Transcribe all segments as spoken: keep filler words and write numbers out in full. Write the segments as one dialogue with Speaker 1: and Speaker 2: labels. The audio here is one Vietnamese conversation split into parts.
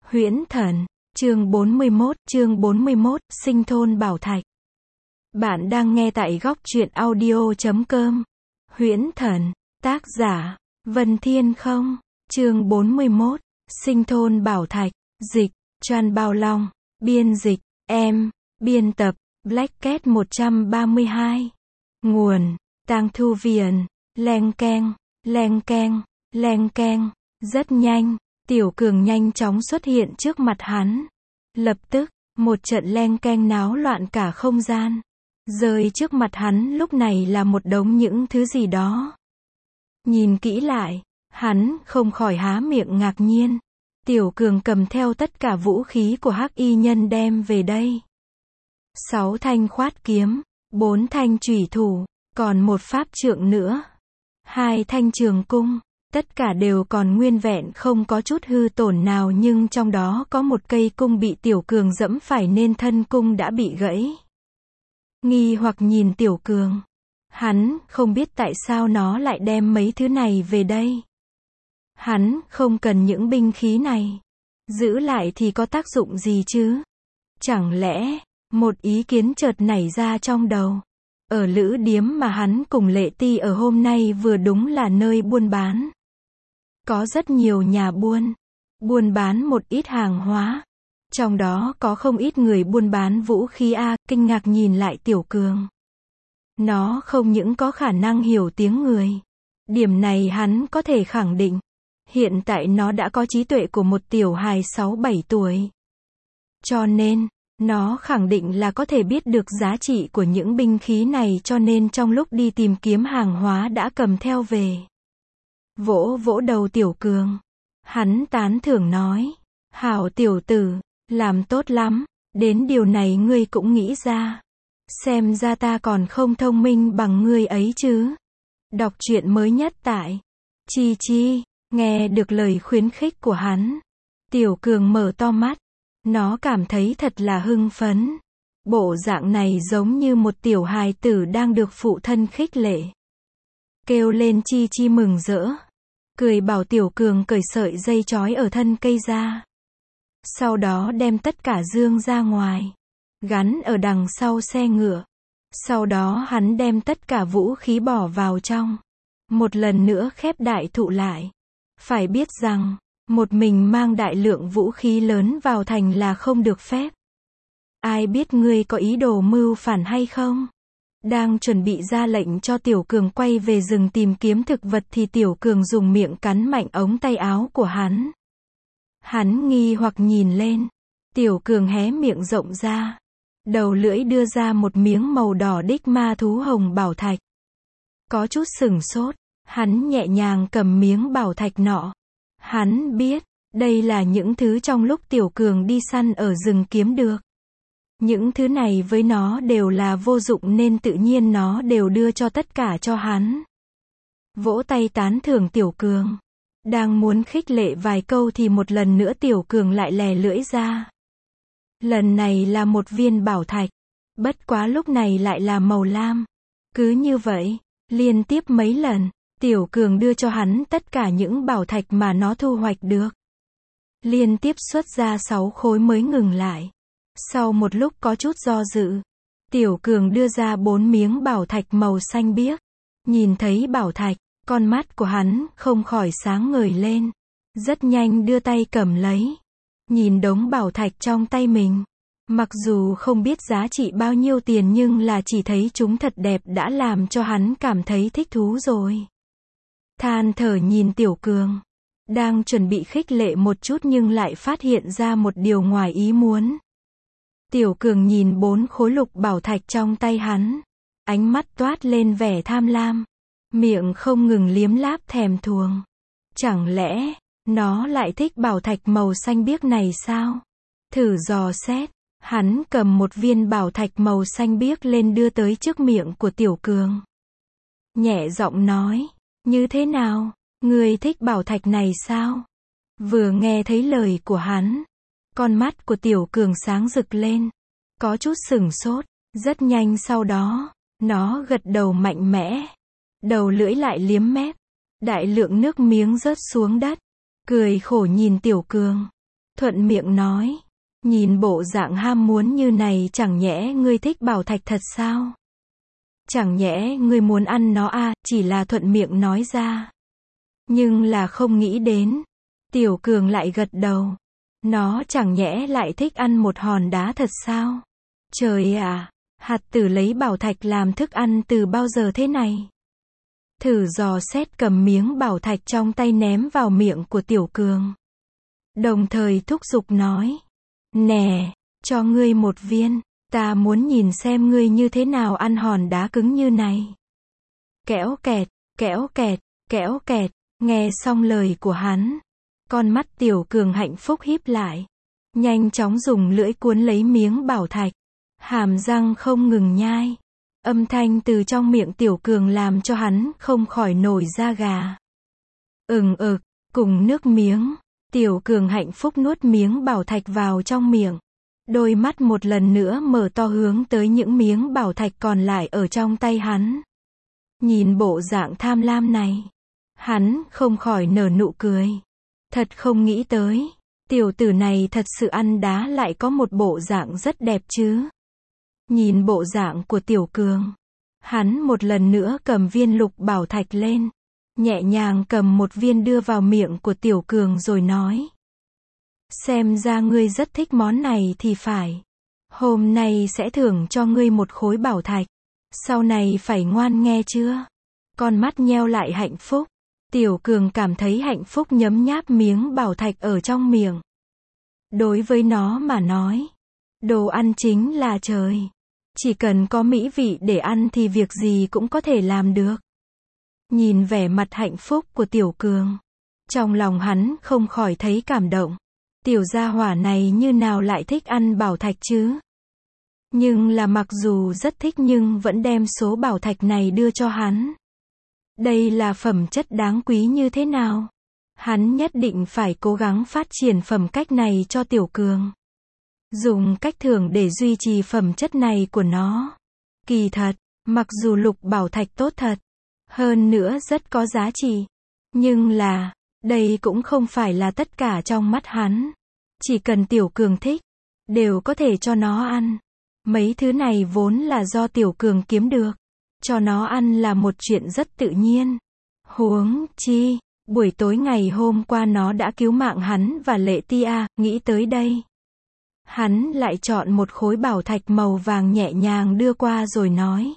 Speaker 1: Huyễn Thần, chương bốn mươi mốt, chương bốn mươi mốt, Sinh thôn Bảo Thạch. Bạn đang nghe tại góc truyện audio chấm com. Huyễn Thần, tác giả, Vân Thiên Không, chương bốn mươi mốt, Sinh thôn Bảo Thạch, dịch, Trăn Bao Long, biên dịch, em, biên tập, Black Cat một trăm ba mươi hai. Nguồn, Tang Thu Viền, leng keng, leng keng, leng keng, rất nhanh. Tiểu Cường nhanh chóng xuất hiện trước mặt hắn. Lập tức, một trận leng keng náo loạn cả không gian. Rơi trước mặt hắn lúc này là một đống những thứ gì đó. Nhìn kỹ lại, hắn không khỏi há miệng ngạc nhiên. Tiểu Cường cầm theo tất cả vũ khí của Hắc Y Nhân đem về đây. Sáu thanh khoát kiếm, bốn thanh chủy thủ, còn một pháp trượng nữa. Hai thanh trường cung. Tất cả đều còn nguyên vẹn không có chút hư tổn nào, nhưng trong đó có một cây cung bị Tiểu Cường dẫm phải nên thân cung đã bị gãy. Nghi hoặc nhìn Tiểu Cường. Hắn không biết tại sao nó lại đem mấy thứ này về đây. Hắn không cần những binh khí này. Giữ lại thì có tác dụng gì chứ? Chẳng lẽ, một ý kiến chợt nảy ra trong đầu. Ở lữ điếm mà hắn cùng Lệ Ti ở hôm nay vừa đúng là nơi buôn bán. Có rất nhiều nhà buôn, buôn bán một ít hàng hóa. Trong đó có không ít người buôn bán vũ khí a, kinh ngạc nhìn lại Tiểu Cường. Nó không những có khả năng hiểu tiếng người. Điểm này hắn có thể khẳng định. Hiện tại nó đã có trí tuệ của một tiểu hài sáu bảy tuổi. Cho nên, nó khẳng định là có thể biết được giá trị của những binh khí này, cho nên trong lúc đi tìm kiếm hàng hóa đã cầm theo về. Vỗ vỗ đầu Tiểu Cường. Hắn tán thưởng nói. Hảo tiểu tử, làm tốt lắm, đến điều này ngươi cũng nghĩ ra. Xem ra ta còn không thông minh bằng ngươi ấy chứ. Đọc truyện mới nhất tại Chi Chi. Nghe được lời khuyến khích của hắn, Tiểu Cường mở to mắt. Nó cảm thấy thật là hưng phấn. Bộ dạng này giống như một tiểu hài tử đang được phụ thân khích lệ. Kêu lên Chi Chi mừng rỡ. Cười bảo Tiểu Cường cởi sợi dây trói ở thân cây ra. Sau đó đem tất cả dương ra ngoài. Gắn ở đằng sau xe ngựa. Sau đó hắn đem tất cả vũ khí bỏ vào trong. Một lần nữa khép đại thụ lại. Phải biết rằng, một mình mang đại lượng vũ khí lớn vào thành là không được phép. Ai biết ngươi có ý đồ mưu phản hay không? Đang chuẩn bị ra lệnh cho Tiểu Cường quay về rừng tìm kiếm thực vật thì Tiểu Cường dùng miệng cắn mạnh ống tay áo của hắn. Hắn nghi hoặc nhìn lên. Tiểu Cường hé miệng rộng ra. Đầu lưỡi đưa ra một miếng màu đỏ đích ma thú hồng bảo thạch. Có chút sửng sốt. Hắn nhẹ nhàng cầm miếng bảo thạch nọ. Hắn biết, đây là những thứ trong lúc Tiểu Cường đi săn ở rừng kiếm được. Những thứ này với nó đều là vô dụng nên tự nhiên nó đều đưa cho tất cả cho hắn. Vỗ tay tán thưởng Tiểu Cường. Đang muốn khích lệ vài câu thì một lần nữa Tiểu Cường lại lè lưỡi ra. Lần này là một viên bảo thạch. Bất quá lúc này lại là màu lam. Cứ như vậy, liên tiếp mấy lần, Tiểu Cường đưa cho hắn tất cả những bảo thạch mà nó thu hoạch được. Liên tiếp xuất ra sáu khối mới ngừng lại. Sau một lúc có chút do dự, Tiểu Cường đưa ra bốn miếng bảo thạch màu xanh biếc. Nhìn thấy bảo thạch, con mắt của hắn không khỏi sáng ngời lên. Rất nhanh đưa tay cầm lấy. Nhìn đống bảo thạch trong tay mình. Mặc dù không biết giá trị bao nhiêu tiền nhưng là chỉ thấy chúng thật đẹp đã làm cho hắn cảm thấy thích thú rồi. Than thở nhìn Tiểu Cường. Đang chuẩn bị khích lệ một chút nhưng lại phát hiện ra một điều ngoài ý muốn. Tiểu Cường nhìn bốn khối lục bảo thạch trong tay hắn. Ánh mắt toát lên vẻ tham lam. Miệng không ngừng liếm láp thèm thuồng. Chẳng lẽ, nó lại thích bảo thạch màu xanh biếc này sao? Thử dò xét. Hắn cầm một viên bảo thạch màu xanh biếc lên đưa tới trước miệng của Tiểu Cường. Nhẹ giọng nói. Như thế nào? Ngươi thích bảo thạch này sao? Vừa nghe thấy lời của hắn, con mắt của Tiểu Cường sáng rực lên. Có chút sửng sốt. Rất nhanh sau đó, nó gật đầu mạnh mẽ. Đầu lưỡi lại liếm mép. Đại lượng nước miếng rớt xuống đất. Cười khổ nhìn Tiểu Cường. thuận miệng nói. Nhìn bộ dạng ham muốn như này chẳng nhẽ ngươi thích bảo thạch thật sao? Chẳng nhẽ ngươi muốn ăn nó à, chỉ là thuận miệng nói ra. Nhưng là không nghĩ đến. Tiểu Cường lại gật đầu. Nó chẳng nhẽ lại thích ăn một hòn đá thật sao? Trời ạ, hạt tử lấy bảo thạch làm thức ăn từ bao giờ thế này? Thử dò xét cầm miếng bảo thạch trong tay ném vào miệng của Tiểu Cường. Đồng thời thúc giục nói. Nè, cho ngươi một viên, ta muốn nhìn xem ngươi như thế nào ăn hòn đá cứng như này. Kẽo kẹt, kẽo kẹt, kẽo kẹt, nghe xong lời của hắn. Con mắt Tiểu Cường hạnh phúc híp lại. Nhanh chóng dùng lưỡi cuốn lấy miếng bảo thạch. Hàm răng không ngừng nhai. Âm thanh từ trong miệng Tiểu Cường làm cho hắn không khỏi nổi da gà. Ừng ực, cùng nước miếng. Tiểu Cường hạnh phúc nuốt miếng bảo thạch vào trong miệng. Đôi mắt một lần nữa mở to hướng tới những miếng bảo thạch còn lại ở trong tay hắn. Nhìn bộ dạng tham lam này. Hắn không khỏi nở nụ cười. Thật không nghĩ tới. Tiểu tử này thật sự ăn đá lại có một bộ dạng rất đẹp chứ. Nhìn bộ dạng của Tiểu Cường. Hắn một lần nữa cầm viên lục bảo thạch lên. Nhẹ nhàng cầm một viên đưa vào miệng của Tiểu Cường rồi nói. Xem ra ngươi rất thích món này thì phải. Hôm nay sẽ thưởng cho ngươi một khối bảo thạch. Sau này phải ngoan nghe chưa? Con mắt nheo lại hạnh phúc. Tiểu Cường cảm thấy hạnh phúc nhấm nháp miếng bảo thạch ở trong miệng. Đối với nó mà nói. Đồ ăn chính là trời. Chỉ cần có mỹ vị để ăn thì việc gì cũng có thể làm được. Nhìn vẻ mặt hạnh phúc của Tiểu Cường. Trong lòng hắn không khỏi thấy cảm động. Tiểu gia hỏa này như nào lại thích ăn bảo thạch chứ? Nhưng là mặc dù rất thích nhưng vẫn đem số bảo thạch này đưa cho hắn. Đây là phẩm chất đáng quý như thế nào? Hắn nhất định phải cố gắng phát triển phẩm cách này cho Tiểu Cường. Dùng cách thưởng để duy trì phẩm chất này của nó. Kỳ thật, mặc dù lục bảo thạch tốt thật. Hơn nữa rất có giá trị. Nhưng là, đây cũng không phải là tất cả trong mắt hắn. Chỉ cần Tiểu Cường thích, đều có thể cho nó ăn. Mấy thứ này vốn là do Tiểu Cường kiếm được. Cho nó ăn là một chuyện rất tự nhiên. Huống chi, buổi tối ngày hôm qua nó đã cứu mạng hắn và Lệ Tia, nghĩ tới đây. Hắn lại chọn một khối bảo thạch màu vàng nhẹ nhàng đưa qua rồi nói.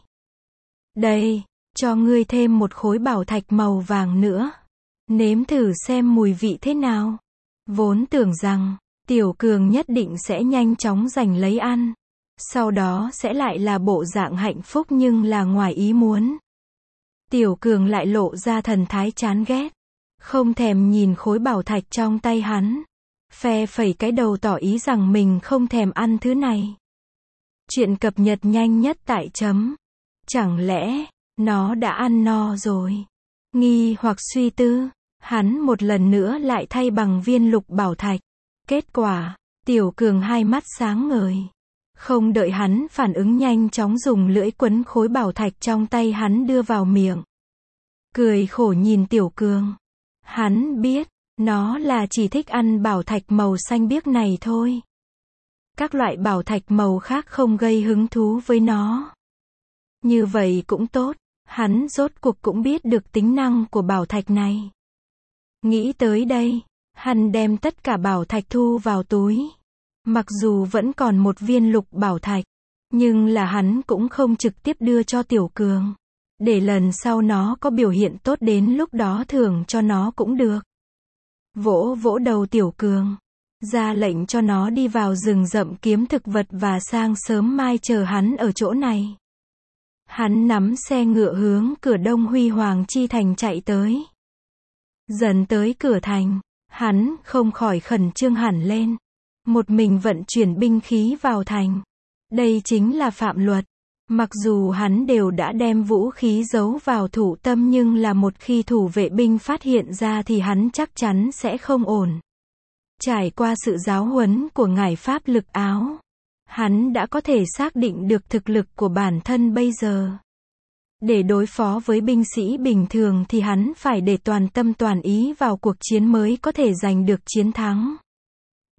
Speaker 1: Đây, cho ngươi thêm một khối bảo thạch màu vàng nữa. Nếm thử xem mùi vị thế nào. Vốn tưởng rằng, Tiểu Cường nhất định sẽ nhanh chóng giành lấy ăn. Sau đó sẽ lại là bộ dạng hạnh phúc nhưng là ngoài ý muốn. Tiểu Cường lại lộ ra thần thái chán ghét. Không thèm nhìn khối bảo thạch trong tay hắn. Phe phẩy cái đầu tỏ ý rằng mình không thèm ăn thứ này. Chuyện cập nhật nhanh nhất tại chấm. Chẳng lẽ, nó đã ăn no rồi? Nghi hoặc suy tư, hắn một lần nữa lại thay bằng viên lục bảo thạch. Kết quả, Tiểu Cường hai mắt sáng ngời. Không đợi hắn phản ứng nhanh chóng dùng lưỡi quấn khối bảo thạch trong tay hắn đưa vào miệng. Cười khổ nhìn Tiểu Cường. Hắn biết, nó là chỉ thích ăn bảo thạch màu xanh biếc này thôi. Các loại bảo thạch màu khác không gây hứng thú với nó. Như vậy cũng tốt, hắn rốt cuộc cũng biết được tính năng của bảo thạch này. Nghĩ tới đây, hắn đem tất cả bảo thạch thu vào túi. Mặc dù vẫn còn một viên lục bảo thạch, nhưng là hắn cũng không trực tiếp đưa cho Tiểu Cường. Để lần sau nó có biểu hiện tốt đến lúc đó thưởng cho nó cũng được. Vỗ vỗ đầu Tiểu Cường, ra lệnh cho nó đi vào rừng rậm kiếm thực vật và sang sớm mai chờ hắn ở chỗ này. Hắn nắm xe ngựa hướng cửa Đông Huy Hoàng Chi Thành chạy tới. Dần tới cửa thành, hắn không khỏi khẩn trương hẳn lên. Một mình vận chuyển binh khí vào thành. Đây chính là phạm luật. Mặc dù hắn đều đã đem vũ khí giấu vào thủ tâm nhưng là một khi thủ vệ binh phát hiện ra thì hắn chắc chắn sẽ không ổn. Trải qua sự giáo huấn của ngài Pháp Lực Áo, hắn đã có thể xác định được thực lực của bản thân bây giờ. Để đối phó với binh sĩ bình thường thì hắn phải để toàn tâm toàn ý vào cuộc chiến mới có thể giành được chiến thắng.